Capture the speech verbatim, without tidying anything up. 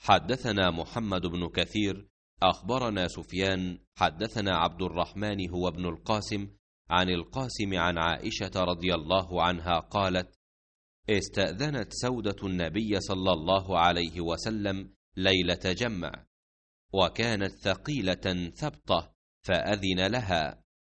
حدثنا محمد بن كثير أخبرنا سفيان حدثنا عبد الرحمن هو ابن القاسم عن القاسم عن عائشة رضي الله عنها قالت: استأذنت سودة النبي صلى الله عليه وسلم ليلة جمع، وكانت ثقيلة ثبطة، فأذن لها،